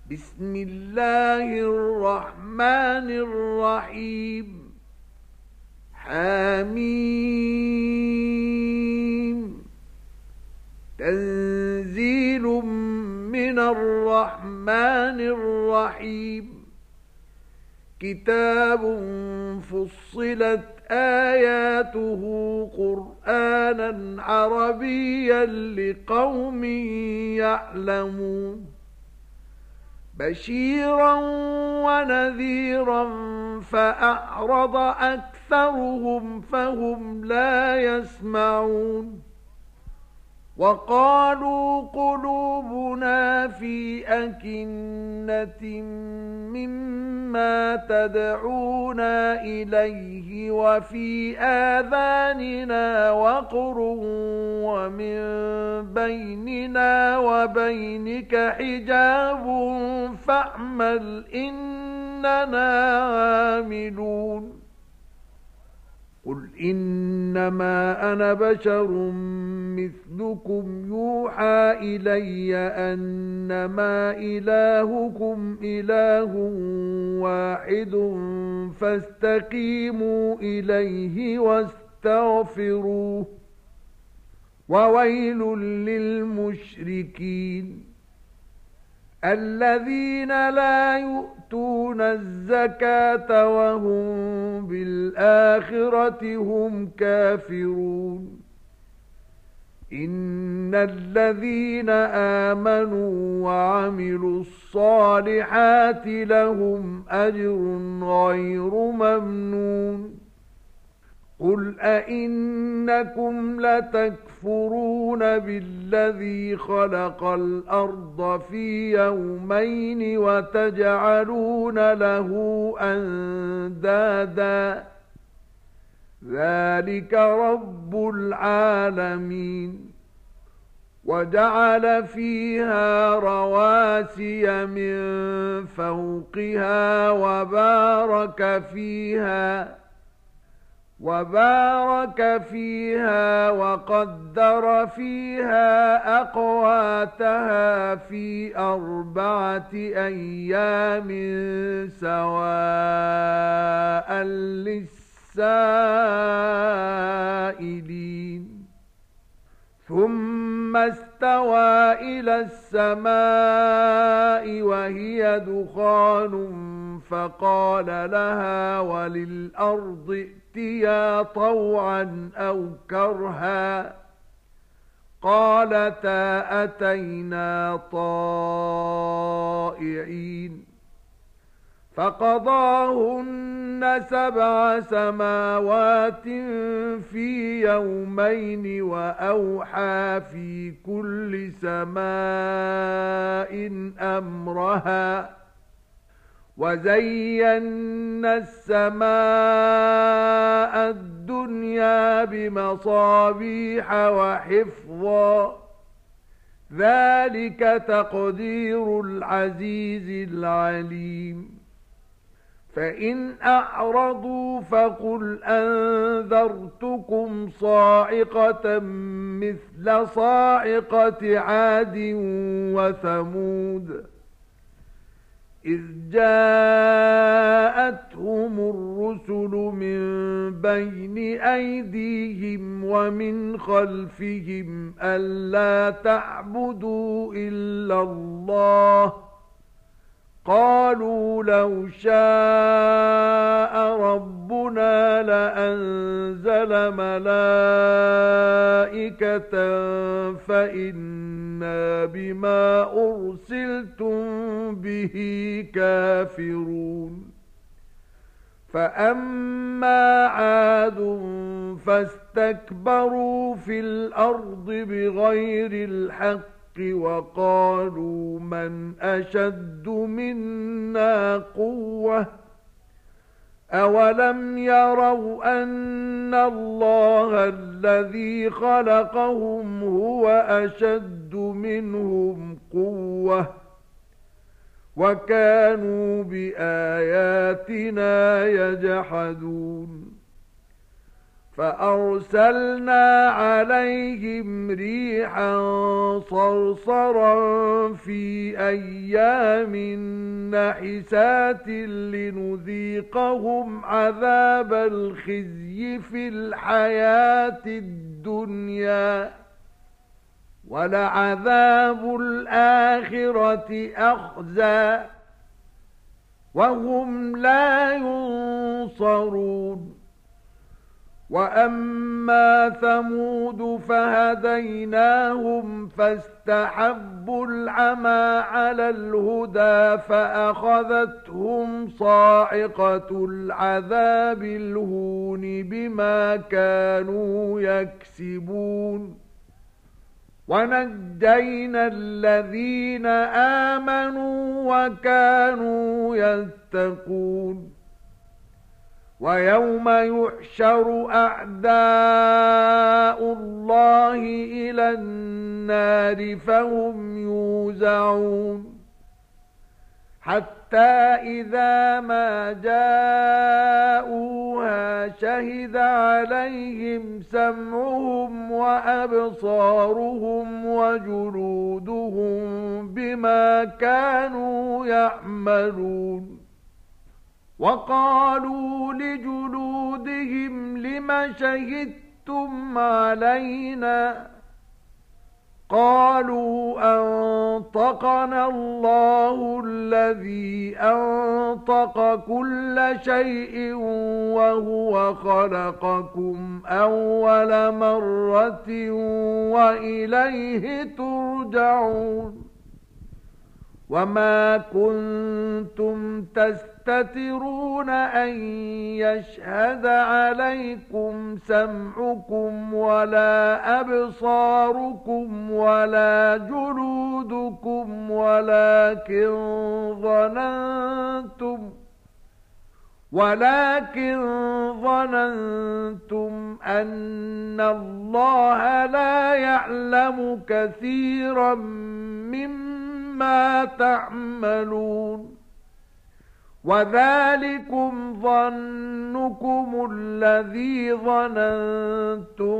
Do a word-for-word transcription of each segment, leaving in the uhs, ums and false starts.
بسم الله الرحمن الرحيم حميم تنزيل من الرحمن الرحيم كتاب فصلت آياته قرآنا عربيا لقوم يعلمون بشيرا ونذيرا فأعرض أكثرهم فهم لا يسمعون وقالوا قلوبنا في أكنة مما تدعونا إليه وفي آذاننا وقر ومن بيننا وبينك حجاب فاعمل إننا عاملون قل إنما أنا بشر مثلكم يوحى إلي أنما إلهكم إله واحد فاستقيموا إليه واستغفروه وويل للمشركين الذين لا يؤتون الزكاة وهم بالآخرة هم كافرون إن الذين آمنوا وعملوا الصالحات لهم أجر غير ممنون قل أئنكم لتكفرون بالذي خلق الأرض في يومين وتجعلون له أندادا ذلك رب العالمين وجعل فيها رواسي من فوقها وبارك فيها وبارك فيها وقدر فيها أقواتها في أربعة أيام سواء للسائلين ثم استوى إلى السماء وهي دخان فقال لها وللأرض ائتيا طوعا أو كرها قالتا أتينا طائعين فقضاهن سبع سماوات في يومين وأوحى في كل سماء أمرها وزينا السماء الدنيا بمصابيح وحفظا ذلك تقدير العزيز العليم فإن أعرضوا فقل أنذرتكم صاعقة مثل صاعقة عاد وثمود إذ جاءتهم الرسل من بين أيديهم ومن خلفهم ألا تعبدوا إلا الله قالوا لو شاء ربنا لأنزل ملائكة فإنا بما أرسلتم به كافرون فأما عاد فاستكبروا في الأرض بغير الحق وقالوا من أشد منا قوة أولم يروا أن الله الذي خلقهم هو أشد منهم قوة وكانوا بآياتنا يجحدون فأرسلنا عليهم ريحا صرصرا في أيام نحسات لنذيقهم عذاب الخزي في الحياة الدنيا ولعذاب الآخرة أخزى وهم لا ينصرون. وأما ثمود فهديناهم فاستحبوا العمى على الهدى فأخذتهم صاعقة العذاب الهون بما كانوا يكسبون. ونجينا الذين آمنوا وكانوا يتقون. ويوم يحشر أعداء الله إلى النار فهم يوزعون حتى إذا ما جاءوها شهد عليهم سمعهم وأبصارهم وجلودهم بما كانوا يعملون. وقالوا لجلودهم لم شهدتم علينا قالوا أنطقنا الله الذي أنطق كل شيء وهو خلقكم أول مرة وإليه ترجعون. وما كنتم تستترون أن يشهد عليكم سمعكم ولا أبصاركم ولا جلودكم ولكن ظننتم ولكن ظننتم أن الله لا يعلم كثيرا مما تعملون. وذلكم ظنكم الذي ظننتم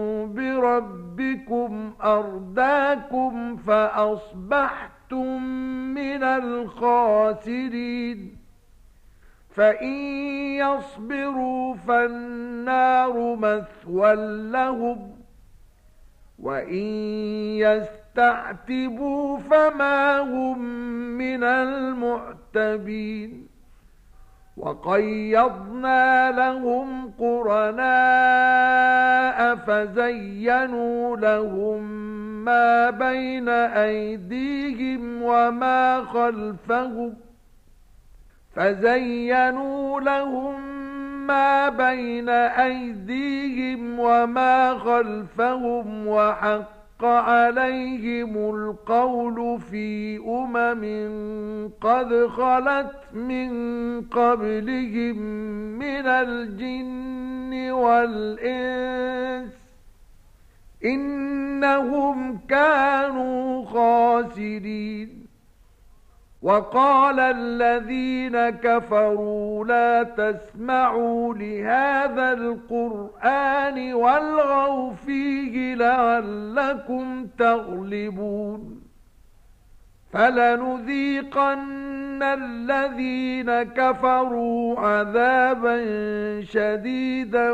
بربكم أرداكم فأصبحتم من الخاسرين. فإن يصبروا فالنار مثوى لهم وإن يستعتبوا فما هم من المعتبين. وقيضنا لهم قرناء فزينوا لهم ما بين أيديهم وما خلفهم فزينوا لهم ما بين أيديهم وما خلفهم وحق عليهم القول في أمم قد خلت من قبلهم من الجن والإنس إنهم كانوا خاسرين. وقال الذين كفروا لا تسمعوا لهذا القرآن والغوا فيه لعلكم تغلبون. فلنذيقن الذين كفروا عذابا شديدا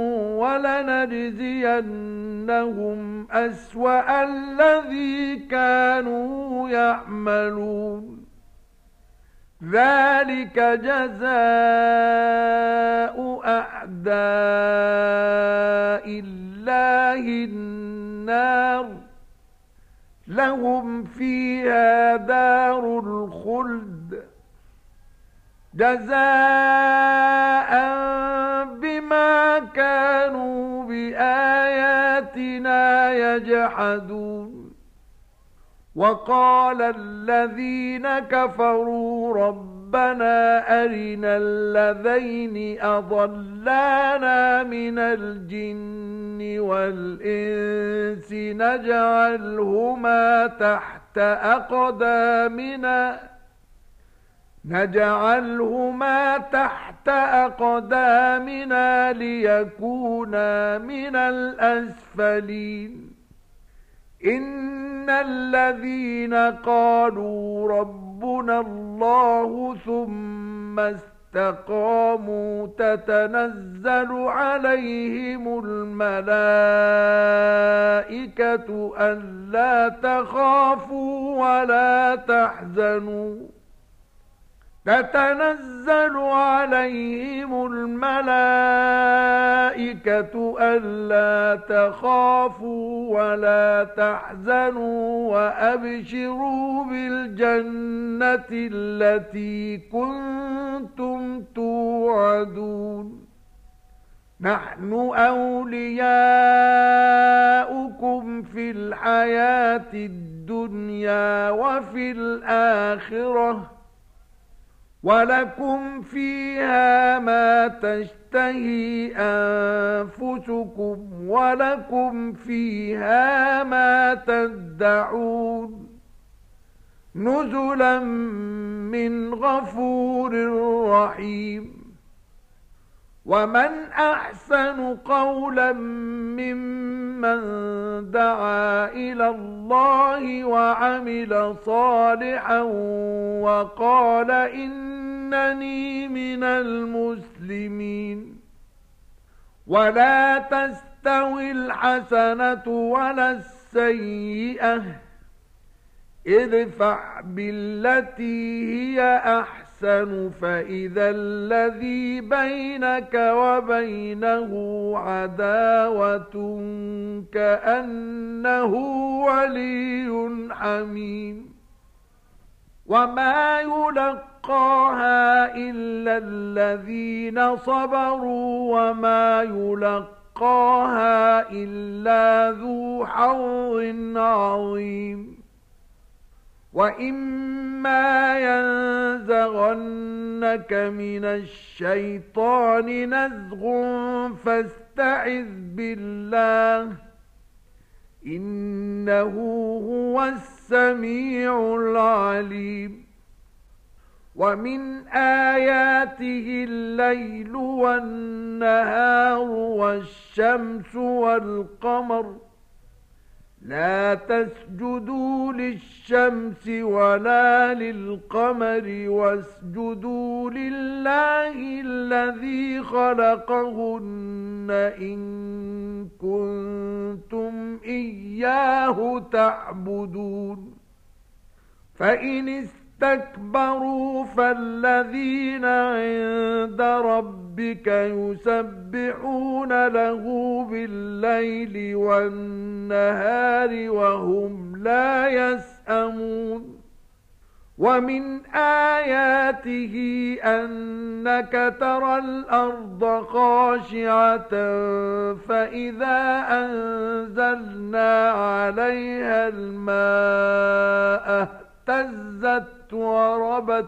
ولنجزينهم أسوأ الذي كانوا يعملون. ذلك جزاء أعداء الله النار لهم فيها دار الخلد جزاء بما كانوا بآياتنا يجحدون. وقال الذين كفروا ربنا أرنا الذين أضلانا من الجن والإنس نجعلهما تحت أقدامنا نجعلهما تحت أقدامنا ليكونا من الأسفلين إن الذين قالوا ربنا الله ثم استقاموا تتنزل عليهم الملائكة ألا تخافوا ولا تحزنوا تتنزل عليهم الملائكة ألا تخافوا ولا تحزنوا وأبشروا بالجنة التي كنتم توعدون نحن أولياؤكم في الحياة الدنيا وفي الآخرة ولكم فيها ما تشتهي أنفسكم ولكم فيها ما تدعون نزلا من غفور رحيم ومن أحسن قولا ممن دعا إلى الله وعمل صالحا وقال إنني من المسلمين ولا تستوي الحسنة ولا السيئة ادفع بالتي هي أحسن فإذا الذي بينك وبينه عداوة كأنه ولي حميم وما يلقاها إلا الذين صبروا وما يلقاها إلا ذو حظ عظيم وإما ينزغنك من الشيطان نزغ فاستعذ بالله إنه هو السميع العليم ومن آياته الليل والنهار والشمس والقمر لا تسجدوا للشمس ولا للقمر واسجدوا لله الذي خلقهن إن كنتم إياه تعبدون فإن استكبروا فالذين عند ربك يسبحون له بالليل والنهار وهم لا يسأمون ومن آياته أنك ترى الأرض خاشعة فإذا أنزلنا عليها الماء اهتزت وربت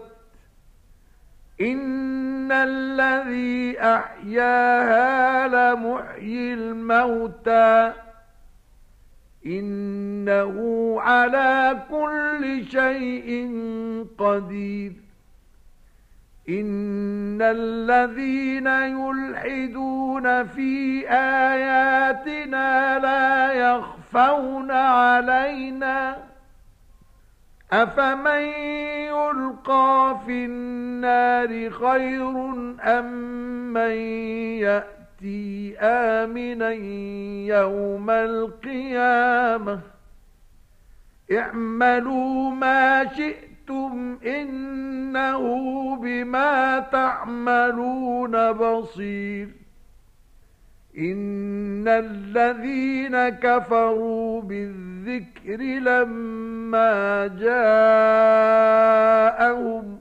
إن الذي أحياها لمحيي الموتى إنه على كل شيء قدير إن الذين يلحدون في آياتنا لا يخفون علينا أفمن يلقى في النار خير أم من يأتي آمنا يوم القيامة اعملوا ما شئتم إنه بما تعملون بصير إن الذين كفروا بالذكر لما جاءهم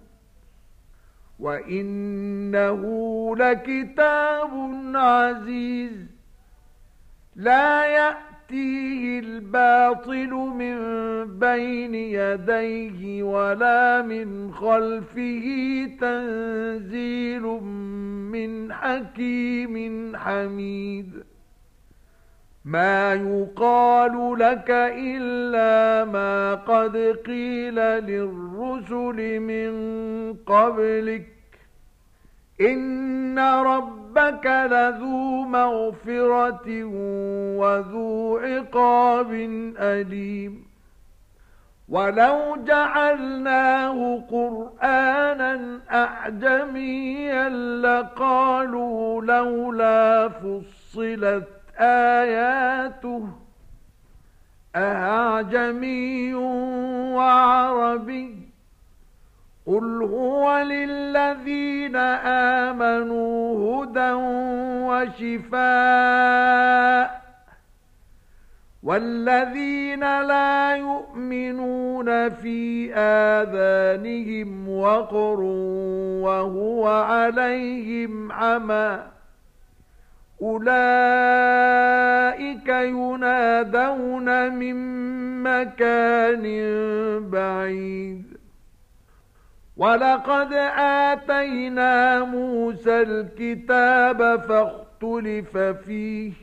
وإنه لكتاب عزيز لا يأتيه الباطل من بين يديه ولا من خلفه تنزيل من حكيم حميد ما يقال لك إلا ما قد قيل للرسل من قبلك إن ربك لذو مغفرة وذو عقاب أليم ولو جعلناه قرآنا أعجميا لقالوا لولا فصلت آياته أأعجمي وعربي قل هو للذين آمنوا هدى وشفاء والذين لا يؤمنون في آذانهم وقر وهو عليهم عمى أولئك ينادون من مكان بعيد ولقد آتينا موسى الكتاب فاختلف فيه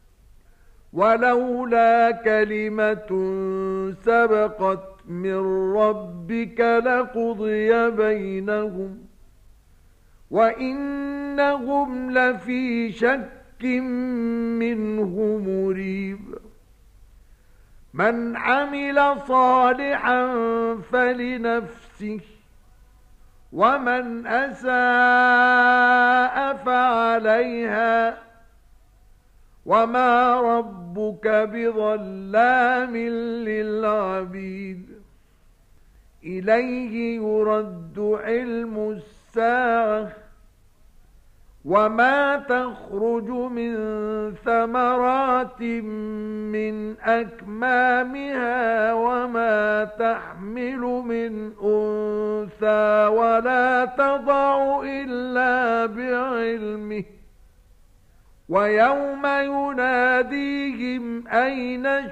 ولولا كلمة سبقت من ربك لقضي بينهم وإنهم لفي شك منه مريب من عمل صالحا فلنفسه ومن أساء فعليها وما ربك بظلام للعبيد إليه يرد علم الساعة وما تخرج من ثمرات من أكمامها وما تحمل من أنثى ولا تضع إلا بعلمه ويوم يناديهم أين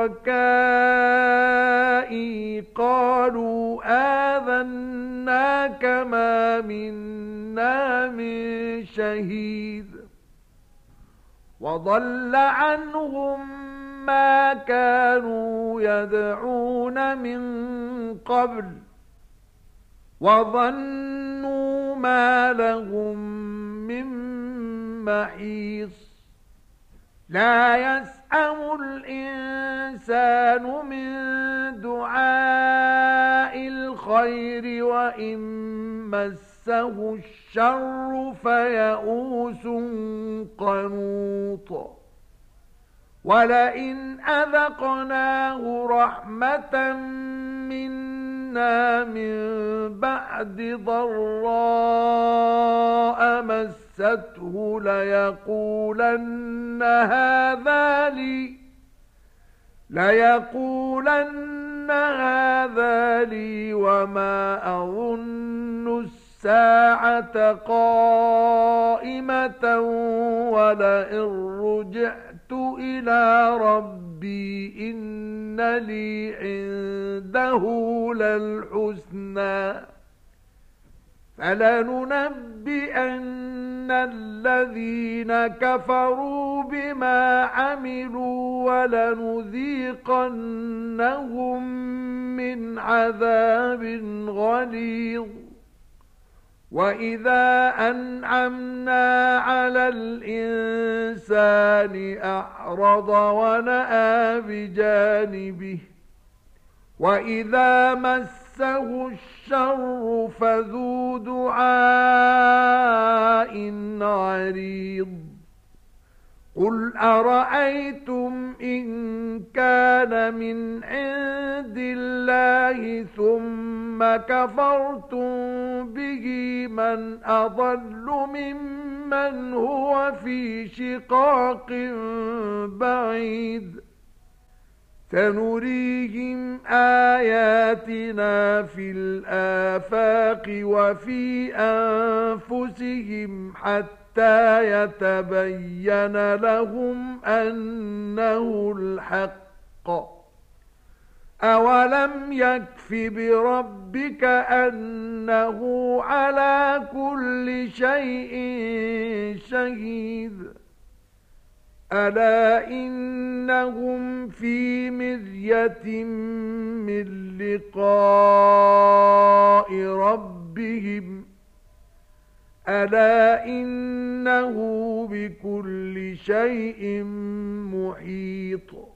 شركائي قالوا آذناك ما منا من شهيد وضل عنهم ما كانوا يدعون من قبل وظنوا ما لهم من محيص لا يسأم الإنسان من دعاء الخير وإن مسه الشر فيئوس قنوط ولئن أذقناه رحمة منا من بعد ضراء مسته ليقولن هذا لي ليقولن هذا لي وما أظن الساعة قائمة ولئن رجعت إلى ربي إن لي عنده للحسنى فلننبئن الذين كفروا بما عملوا ولنذيقنهم من عذاب غليظ وإذا أنعمنا على الإنسان أعرض ونأى بجانبه وإذا مسه الشر فذو دعاء عريض قل أرأيتم إن كان من عند الله ثم كفرتم به من أضل ممن هو في شقاق بعيد سنريهم آياتنا في الآفاق وفي أنفسهم حتى يتبين لهم أنه الحق أولم يكف بربك أنه على كل شيء شهيد ألا إنهم في مرية من لقاء ربهم ألا إنه بكل شيء محيط